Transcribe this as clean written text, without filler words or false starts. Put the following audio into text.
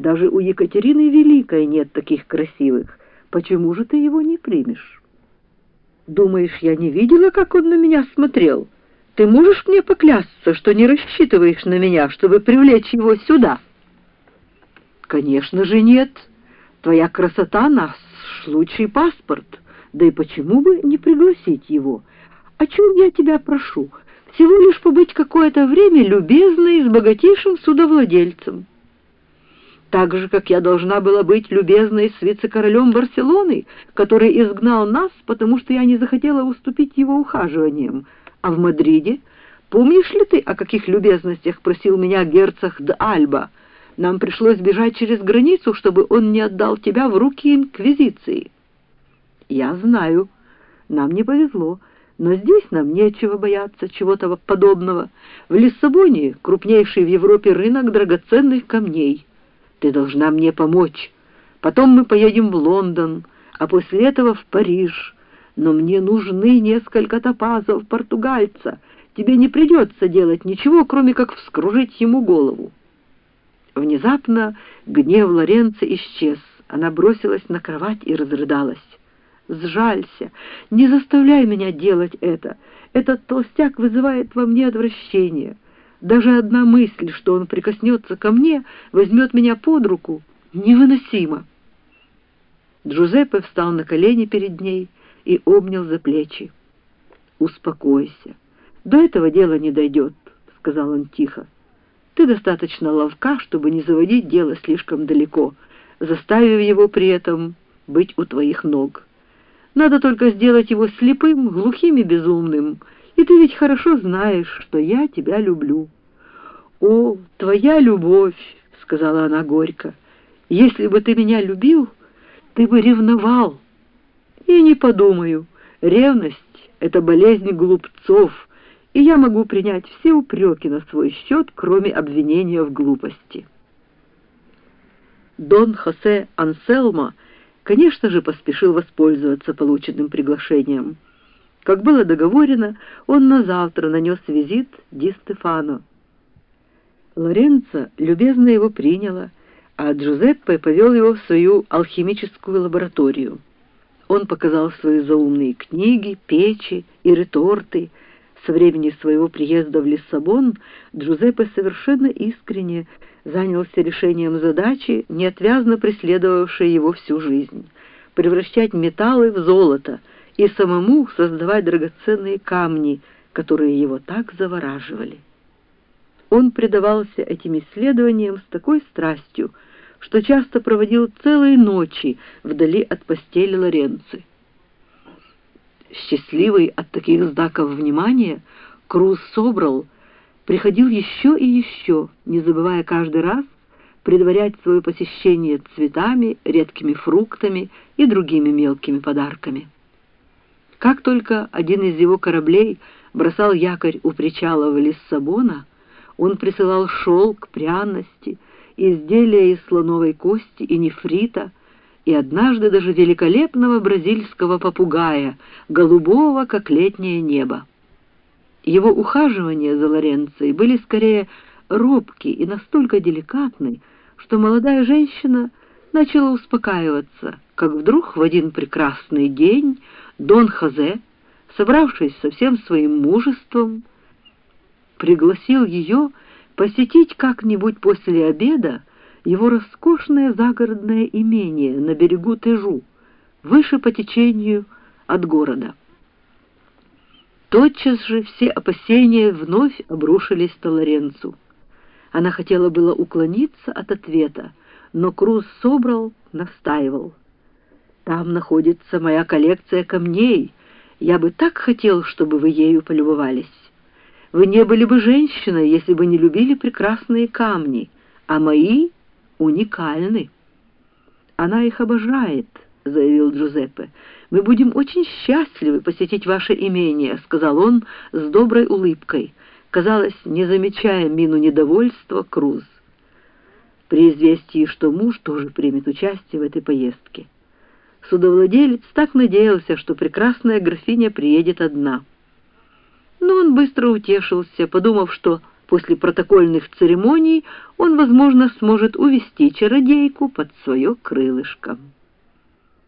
Даже у Екатерины Великой нет таких красивых. Почему же ты его не примешь? Думаешь, я не видела, как он на меня смотрел? Ты можешь мне поклясться, что не рассчитываешь на меня, чтобы привлечь его сюда? Конечно же нет. Твоя красота — наш лучший паспорт. Да и почему бы не пригласить его? О чем я тебя прошу? Всего лишь побыть какое-то время любезной с богатейшим судовладельцем. Так же, как я должна была быть любезной с вице-королем Барселоны, который изгнал нас, потому что я не захотела уступить его ухаживаниям. А в Мадриде, помнишь ли ты, о каких любезностях просил меня герцог де Альба? Нам пришлось бежать через границу, чтобы он не отдал тебя в руки инквизиции. Я знаю, нам не повезло, но здесь нам нечего бояться чего-то подобного. В Лиссабоне крупнейший в Европе рынок драгоценных камней. Ты должна мне помочь. Потом мы поедем в Лондон, а после этого в Париж. Но мне нужны несколько топазов португальца. Тебе не придется делать ничего, кроме как вскружить ему голову». Внезапно гнев Лоренцо исчез. Она бросилась на кровать и разрыдалась. «Сжалься, не заставляй меня делать это. Этот толстяк вызывает во мне отвращение. Даже одна мысль, что он прикоснется ко мне, возьмет меня под руку, невыносимо». Джузеппе встал на колени перед ней и обнял за плечи. «Успокойся. До этого дела не дойдет», — сказал он тихо. «Ты достаточно ловка, чтобы не заводить дело слишком далеко, заставив его при этом быть у твоих ног. Надо только сделать его слепым, глухим и безумным, и ты ведь хорошо знаешь, что я тебя люблю». «О, твоя любовь», — сказала она горько, — «если бы ты меня любил, ты бы ревновал». «И не подумаю, ревность — это болезнь глупцов, и я могу принять все упреки на свой счет, кроме обвинения в глупости». Дон Хосе Анселмо, конечно же, поспешил воспользоваться полученным приглашением. Как было договорено, он на завтра нанес визит Ди Стефано. Лоренцо любезно его приняла, а Джузеппе повел его в свою алхимическую лабораторию. Он показал свои заумные книги, печи и реторты. Со времени своего приезда в Лиссабон Джузеппе совершенно искренне занялся решением задачи, неотвязно преследовавшей его всю жизнь — превращать металлы в золото и самому создавать драгоценные камни, которые его так завораживали. Он предавался этим исследованиям с такой страстью, что часто проводил целые ночи вдали от постели Лоренцо. Счастливый от таких знаков внимания, Круз Собрал приходил еще и еще, не забывая каждый раз предварять свое посещение цветами, редкими фруктами и другими мелкими подарками. Как только один из его кораблей бросал якорь у причала в Лиссабона, он присылал шелк, пряности, изделия из слоновой кости и нефрита, и однажды даже великолепного бразильского попугая, голубого, как летнее небо. Его ухаживания за Лоренцой были скорее робки и настолько деликатны, что молодая женщина начала успокаиваться, как вдруг в один прекрасный день Дон Хосе, собравшись со всем своим мужеством, пригласил ее посетить как-нибудь после обеда его роскошное загородное имение на берегу Тежу, выше по течению от города. Тотчас же все опасения вновь обрушились на Лоренцу. Она хотела было уклониться от ответа, но Круз Собрал настаивал. «Там находится моя коллекция камней. Я бы так хотел, чтобы вы ею полюбовались. Вы не были бы женщиной, если бы не любили прекрасные камни, а мои уникальны». «Она их обожает», — заявил Джузеппе. «Мы будем очень счастливы посетить ваше имение», — сказал он с доброй улыбкой, казалось, не замечая мину недовольства Круз, при известии, что муж тоже примет участие в этой поездке. Судовладелец так надеялся, что прекрасная графиня приедет одна. Но он быстро утешился, подумав, что После протокольных церемоний он, возможно, сможет увести чародейку под свое крылышко.